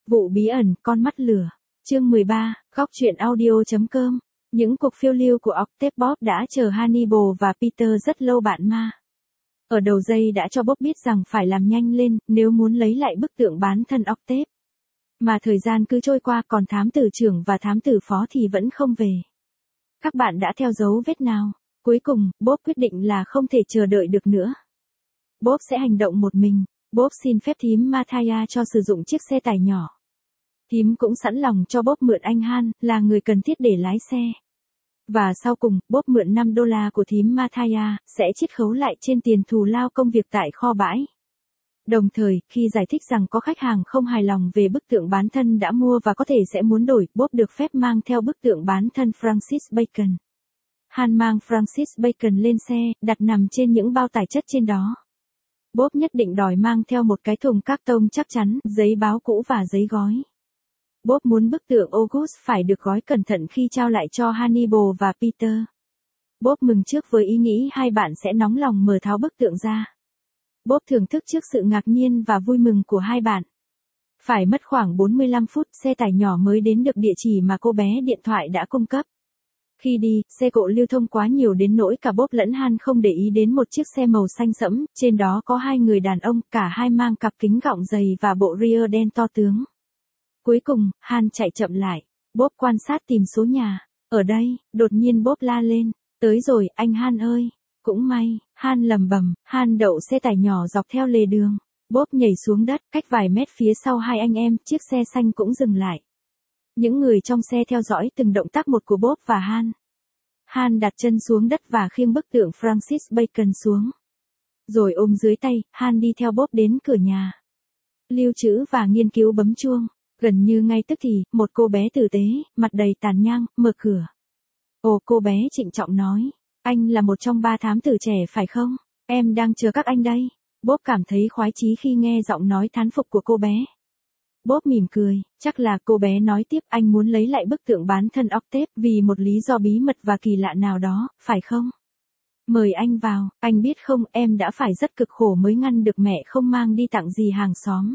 Vụ bí ẩn, con mắt lửa. Chương 13, góc truyện audio.com. Những cuộc phiêu lưu của Octave Bob đã chờ Hannibal và Peter rất lâu bạn ma. Ở đầu dây đã cho Bob biết rằng phải làm nhanh lên nếu muốn lấy lại bức tượng bán thân Octave. Mà thời gian cứ trôi qua còn thám tử trưởng và thám tử phó thì vẫn không về. Các bạn đã theo dấu vết nào? Cuối cùng, Bob quyết định là không thể chờ đợi được nữa. Bob sẽ hành động một mình. Bob xin phép thím Mathia cho sử dụng chiếc xe tải nhỏ. Thím cũng sẵn lòng cho Bob mượn anh Han, là người cần thiết để lái xe. Và sau cùng, Bob mượn $5 của thím Mathia, sẽ chiết khấu lại trên tiền thù lao công việc tại kho bãi. Đồng thời, khi giải thích rằng có khách hàng không hài lòng về bức tượng bán thân đã mua và có thể sẽ muốn đổi, Bob được phép mang theo bức tượng bán thân Francis Bacon. Han mang Francis Bacon lên xe, đặt nằm trên những bao tải chất trên đó. Bob nhất định đòi mang theo một cái thùng các tông chắc chắn, giấy báo cũ và giấy gói. Bob muốn bức tượng August phải được gói cẩn thận khi trao lại cho Hannibal và Peter. Bob mừng trước với ý nghĩ hai bạn sẽ nóng lòng mở tháo bức tượng ra. Bob thưởng thức trước sự ngạc nhiên và vui mừng của hai bạn. Phải mất khoảng 45 phút xe tải nhỏ mới đến được địa chỉ mà cô bé điện thoại đã cung cấp. Khi đi, xe cộ lưu thông quá nhiều đến nỗi cả Bob lẫn Han không để ý đến một chiếc xe màu xanh sẫm, trên đó có hai người đàn ông, cả hai mang cặp kính gọng dày và bộ rear đen to tướng. Cuối cùng, Han chạy chậm lại. Bob quan sát tìm số nhà. Ở đây, đột nhiên Bob la lên. Tới rồi, anh Han ơi. Cũng may, Han lầm bầm, Han đậu xe tải nhỏ dọc theo lề đường. Bob nhảy xuống đất, cách vài mét phía sau hai anh em, chiếc xe xanh cũng dừng lại. Những người trong xe theo dõi từng động tác một của Bob và Han. Han đặt chân xuống đất và khiêng bức tượng Francis Bacon xuống. Rồi ôm dưới tay, Han đi theo Bob đến cửa nhà. Lưu trữ và nghiên cứu bấm chuông. Gần như ngay tức thì, một cô bé tử tế, mặt đầy tàn nhang, mở cửa. Ồ, cô bé trịnh trọng nói. Anh là một trong 3 thám tử trẻ phải không? Em đang chờ các anh đây. Bob cảm thấy khoái chí khi nghe giọng nói thán phục của cô bé. Bob mỉm cười, chắc là cô bé nói tiếp anh muốn lấy lại bức tượng bán thân Octave vì một lý do bí mật và kỳ lạ nào đó, phải không? Mời anh vào, anh biết không em đã phải rất cực khổ mới ngăn được mẹ không mang đi tặng gì hàng xóm.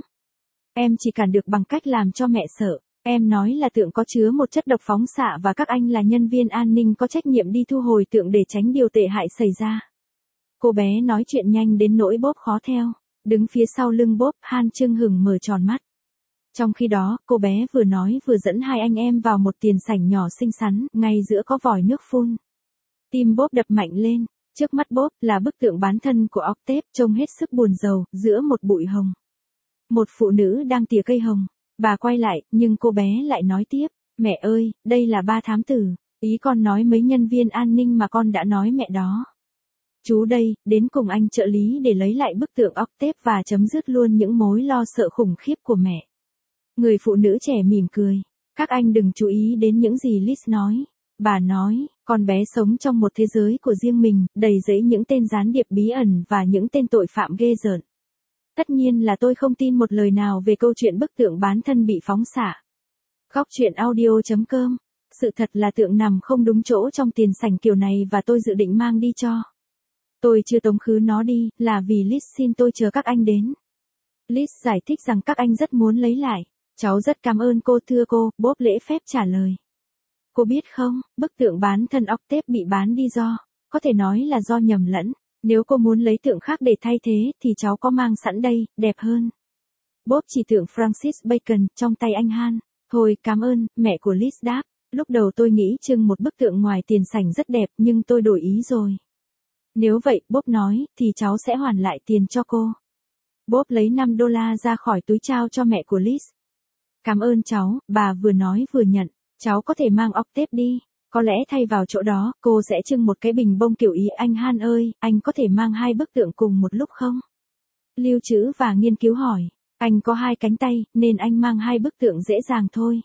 Em chỉ cản được bằng cách làm cho mẹ sợ. Em nói là tượng có chứa một chất độc phóng xạ và các anh là nhân viên an ninh có trách nhiệm đi thu hồi tượng để tránh điều tệ hại xảy ra. Cô bé nói chuyện nhanh đến nỗi Bob khó theo. Đứng phía sau lưng Bob, Han chưng hửng mở tròn mắt. Trong khi đó, cô bé vừa nói vừa dẫn hai anh em vào một tiền sảnh nhỏ xinh xắn, ngay giữa có vòi nước phun. Tim Bob đập mạnh lên. Trước mắt Bob là bức tượng bán thân của Octave trông hết sức buồn rầu, giữa một bụi hồng. Một phụ nữ đang tỉa cây hồng. Bà quay lại, nhưng cô bé lại nói tiếp. Mẹ ơi, đây là 3 thám tử. Ý con nói mấy nhân viên an ninh mà con đã nói mẹ đó. Chú đây, đến cùng anh trợ lý để lấy lại bức tượng Octave và chấm dứt luôn những mối lo sợ khủng khiếp của mẹ. Người phụ nữ trẻ mỉm cười. Các anh đừng chú ý đến những gì Liz nói. Bà nói, con bé sống trong một thế giới của riêng mình, đầy rẫy những tên gián điệp bí ẩn và những tên tội phạm ghê rợn. Tất nhiên là tôi không tin một lời nào về câu chuyện bức tượng bán thân bị phóng xạ. Góc truyện audio.com. Sự thật là tượng nằm không đúng chỗ trong tiền sảnh kiểu này và tôi dự định mang đi cho. Tôi chưa tống khứ nó đi, là vì Liz xin tôi chờ các anh đến. Liz giải thích rằng các anh rất muốn lấy lại. Cháu rất cảm ơn cô thưa cô, Bob lễ phép trả lời. Cô biết không, bức tượng bán thân Octave bị bán đi có thể nói là do nhầm lẫn. Nếu cô muốn lấy tượng khác để thay thế thì cháu có mang sẵn đây, đẹp hơn. Bob chỉ tượng Francis Bacon trong tay anh Han. Thôi cảm ơn, mẹ của Liz đáp. Lúc đầu tôi nghĩ trưng một bức tượng ngoài tiền sảnh rất đẹp nhưng tôi đổi ý rồi. Nếu vậy, Bob nói, thì cháu sẽ hoàn lại tiền cho cô. Bob lấy $5 ra khỏi túi trao cho mẹ của Liz. Cảm ơn cháu, bà vừa nói vừa nhận. Cháu có thể mang Octave đi. Có lẽ thay vào chỗ đó, cô sẽ trưng một cái bình bông kiểu ý anh Han ơi, anh có thể mang 2 bức tượng cùng một lúc không? Lưu trữ và nghiên cứu hỏi. Anh có 2 cánh tay, nên anh mang 2 bức tượng dễ dàng thôi.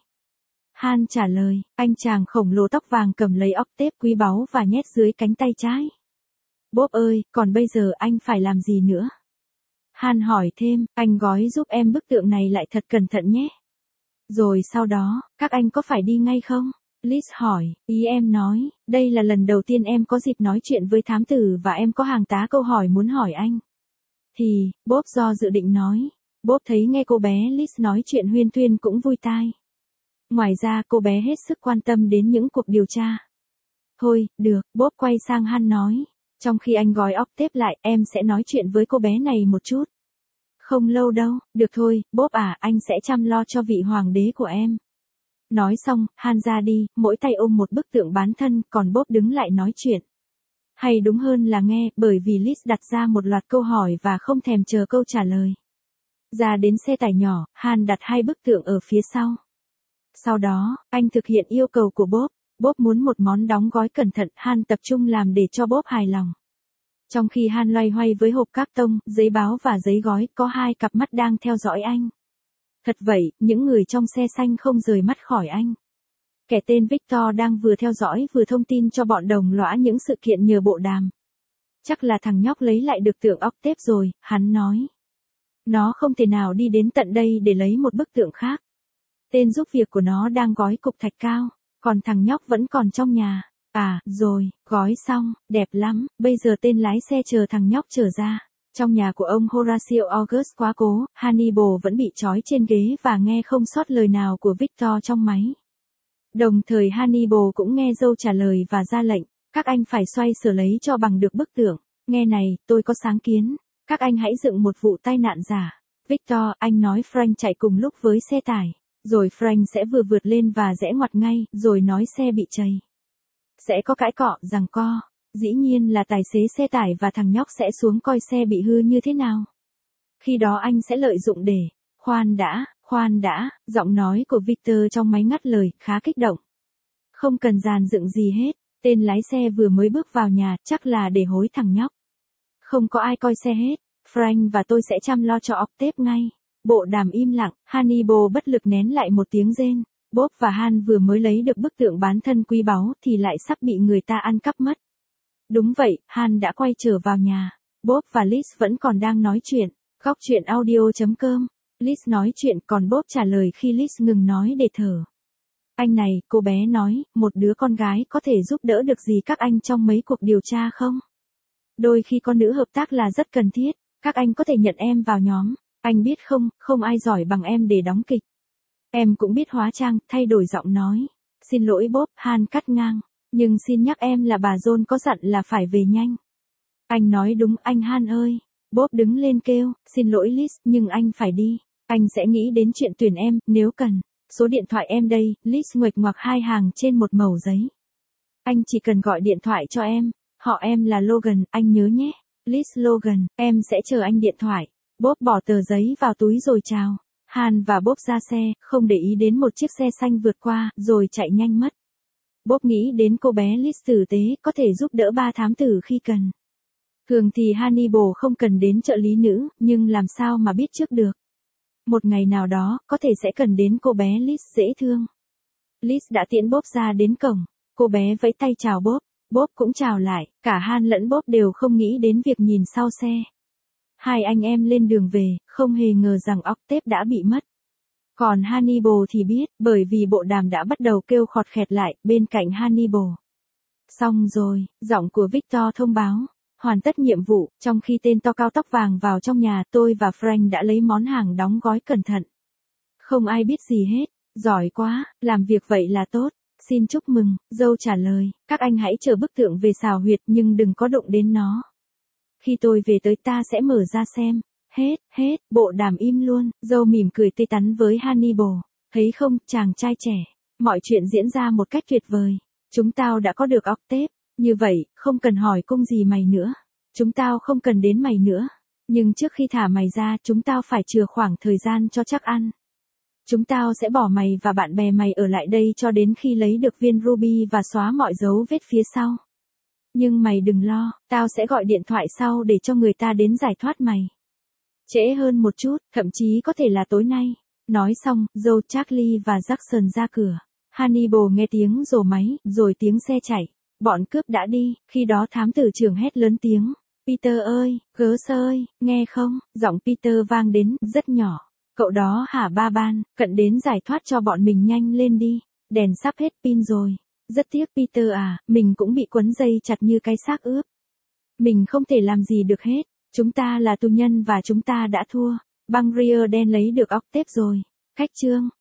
Han trả lời, anh chàng khổng lồ tóc vàng cầm lấy Octave quý báu và nhét dưới cánh tay trái. Bob ơi, còn bây giờ anh phải làm gì nữa? Han hỏi thêm, anh gói giúp em bức tượng này lại thật cẩn thận nhé. Rồi sau đó, các anh có phải đi ngay không? Liz hỏi, ý em nói, đây là lần đầu tiên em có dịp nói chuyện với thám tử và em có hàng tá câu hỏi muốn hỏi anh. Thì, Bob do dự định nói, Bob thấy nghe cô bé Liz nói chuyện huyên thuyên cũng vui tai. Ngoài ra cô bé hết sức quan tâm đến những cuộc điều tra. Thôi, được, Bob quay sang Han nói. Trong khi anh gói Octave lại, em sẽ nói chuyện với cô bé này một chút. Không lâu đâu, được thôi, Bob à, anh sẽ chăm lo cho vị hoàng đế của em. Nói xong, Han ra đi, mỗi tay ôm một bức tượng bán thân, còn Bob đứng lại nói chuyện. Hay đúng hơn là nghe, bởi vì Liz đặt ra một loạt câu hỏi và không thèm chờ câu trả lời. Ra đến xe tải nhỏ, Han đặt 2 bức tượng ở phía sau. Sau đó, anh thực hiện yêu cầu của Bob. Bob muốn một món đóng gói cẩn thận, Han tập trung làm để cho Bob hài lòng. Trong khi Han loay hoay với hộp cáp tông, giấy báo và giấy gói, có 2 cặp mắt đang theo dõi anh. Thật vậy, những người trong xe xanh không rời mắt khỏi anh. Kẻ tên Victor đang vừa theo dõi vừa thông tin cho bọn đồng lõa những sự kiện nhờ bộ đàm. Chắc là thằng nhóc lấy lại được tượng Octave rồi, hắn nói. Nó không thể nào đi đến tận đây để lấy một bức tượng khác. Tên giúp việc của nó đang gói cục thạch cao, còn thằng nhóc vẫn còn trong nhà. À, rồi, gói xong, đẹp lắm, bây giờ tên lái xe chờ thằng nhóc trở ra. Trong nhà của ông Horatio August quá cố, Hannibal vẫn bị trói trên ghế và nghe không sót lời nào của Victor trong máy. Đồng thời Hannibal cũng nghe dâu trả lời và ra lệnh, các anh phải xoay sở lấy cho bằng được bức tượng. Nghe này, tôi có sáng kiến, các anh hãy dựng một vụ tai nạn giả. Victor, anh nói Frank chạy cùng lúc với xe tải, rồi Frank sẽ vừa vượt lên và rẽ ngoặt ngay, rồi nói xe bị trầy. Sẽ có cãi cọ, giằng co. Dĩ nhiên là tài xế xe tải và thằng nhóc sẽ xuống coi xe bị hư như thế nào. Khi đó anh sẽ lợi dụng để, khoan đã, giọng nói của Victor trong máy ngắt lời, khá kích động. Không cần dàn dựng gì hết, tên lái xe vừa mới bước vào nhà, chắc là để hối thằng nhóc. Không có ai coi xe hết, Frank và tôi sẽ chăm lo cho Octave ngay. Bộ đàm im lặng, Hannibal bất lực nén lại một tiếng rên. Bob và Han vừa mới lấy được bức tượng bán thân quý báu thì lại sắp bị người ta ăn cắp mất. Đúng vậy, Han đã quay trở vào nhà. Bob và Liz vẫn còn đang nói chuyện. Góc chuyện audio.com. Liz nói chuyện còn Bob trả lời khi Liz ngừng nói để thở. Anh này, cô bé nói, một đứa con gái có thể giúp đỡ được gì các anh trong mấy cuộc điều tra không? Đôi khi con nữ hợp tác là rất cần thiết, các anh có thể nhận em vào nhóm. Anh biết không, không ai giỏi bằng em để đóng kịch. Em cũng biết hóa trang, thay đổi giọng nói. Xin lỗi Bob, Han cắt ngang. Nhưng xin nhắc em là bà John có dặn là phải về nhanh. Anh nói đúng anh Han ơi. Bob đứng lên kêu, xin lỗi Liz, nhưng anh phải đi. Anh sẽ nghĩ đến chuyện tuyển em, nếu cần. Số điện thoại em đây, Liz nguệch ngoạc 2 hàng trên một mẩu giấy. Anh chỉ cần gọi điện thoại cho em. Họ em là Logan, anh nhớ nhé. Liz Logan, em sẽ chờ anh điện thoại. Bob bỏ tờ giấy vào túi rồi chào. Han và Bob ra xe, không để ý đến một chiếc xe xanh vượt qua, rồi chạy nhanh mất. Bob nghĩ đến cô bé Liz tử tế, có thể giúp đỡ 3 thám tử khi cần. Thường thì Hannibal không cần đến trợ lý nữ, nhưng làm sao mà biết trước được. Một ngày nào đó, có thể sẽ cần đến cô bé Liz dễ thương. Liz đã tiễn Bob ra đến cổng. Cô bé vẫy tay chào Bob. Bob cũng chào lại, cả Han lẫn Bob đều không nghĩ đến việc nhìn sau xe. Hai anh em lên đường về, không hề ngờ rằng Octave đã bị mất. Còn Hannibal thì biết, bởi vì bộ đàm đã bắt đầu kêu khọt khẹt lại, bên cạnh Hannibal. Xong rồi, giọng của Victor thông báo. Hoàn tất nhiệm vụ, trong khi tên to cao tóc vàng vào trong nhà, tôi và Frank đã lấy món hàng đóng gói cẩn thận. Không ai biết gì hết, giỏi quá, làm việc vậy là tốt. Xin chúc mừng, dâu trả lời, các anh hãy chờ bức tượng về xào huyệt nhưng đừng có đụng đến nó. Khi tôi về tới ta sẽ mở ra xem. Hết, bộ đàm im luôn, dâu mỉm cười tươi tắn với Hannibal. Thấy không, chàng trai trẻ, mọi chuyện diễn ra một cách tuyệt vời. Chúng tao đã có được Octave, như vậy, không cần hỏi cung gì mày nữa. Chúng tao không cần đến mày nữa. Nhưng trước khi thả mày ra, chúng tao phải chừa khoảng thời gian cho chắc ăn. Chúng tao sẽ bỏ mày và bạn bè mày ở lại đây cho đến khi lấy được viên ruby và xóa mọi dấu vết phía sau. Nhưng mày đừng lo, tao sẽ gọi điện thoại sau để cho người ta đến giải thoát mày. Trễ hơn một chút, thậm chí có thể là tối nay. Nói xong, Joe, Charlie và Jackson ra cửa. Hannibal nghe tiếng rồ máy, rồi tiếng xe chạy. Bọn cướp đã đi, khi đó thám tử trưởng hét lớn tiếng. Peter ơi, Gus ơi, nghe không? Giọng Peter vang đến, rất nhỏ. Cậu đó hả ba ban, cận đến giải thoát cho bọn mình nhanh lên đi. Đèn sắp hết pin rồi. Rất tiếc Peter à, mình cũng bị quấn dây chặt như cái xác ướp. Mình không thể làm gì được hết. Chúng ta là tù nhân và chúng ta đã thua. Băng Rear đen lấy được Octave rồi. Khách chương.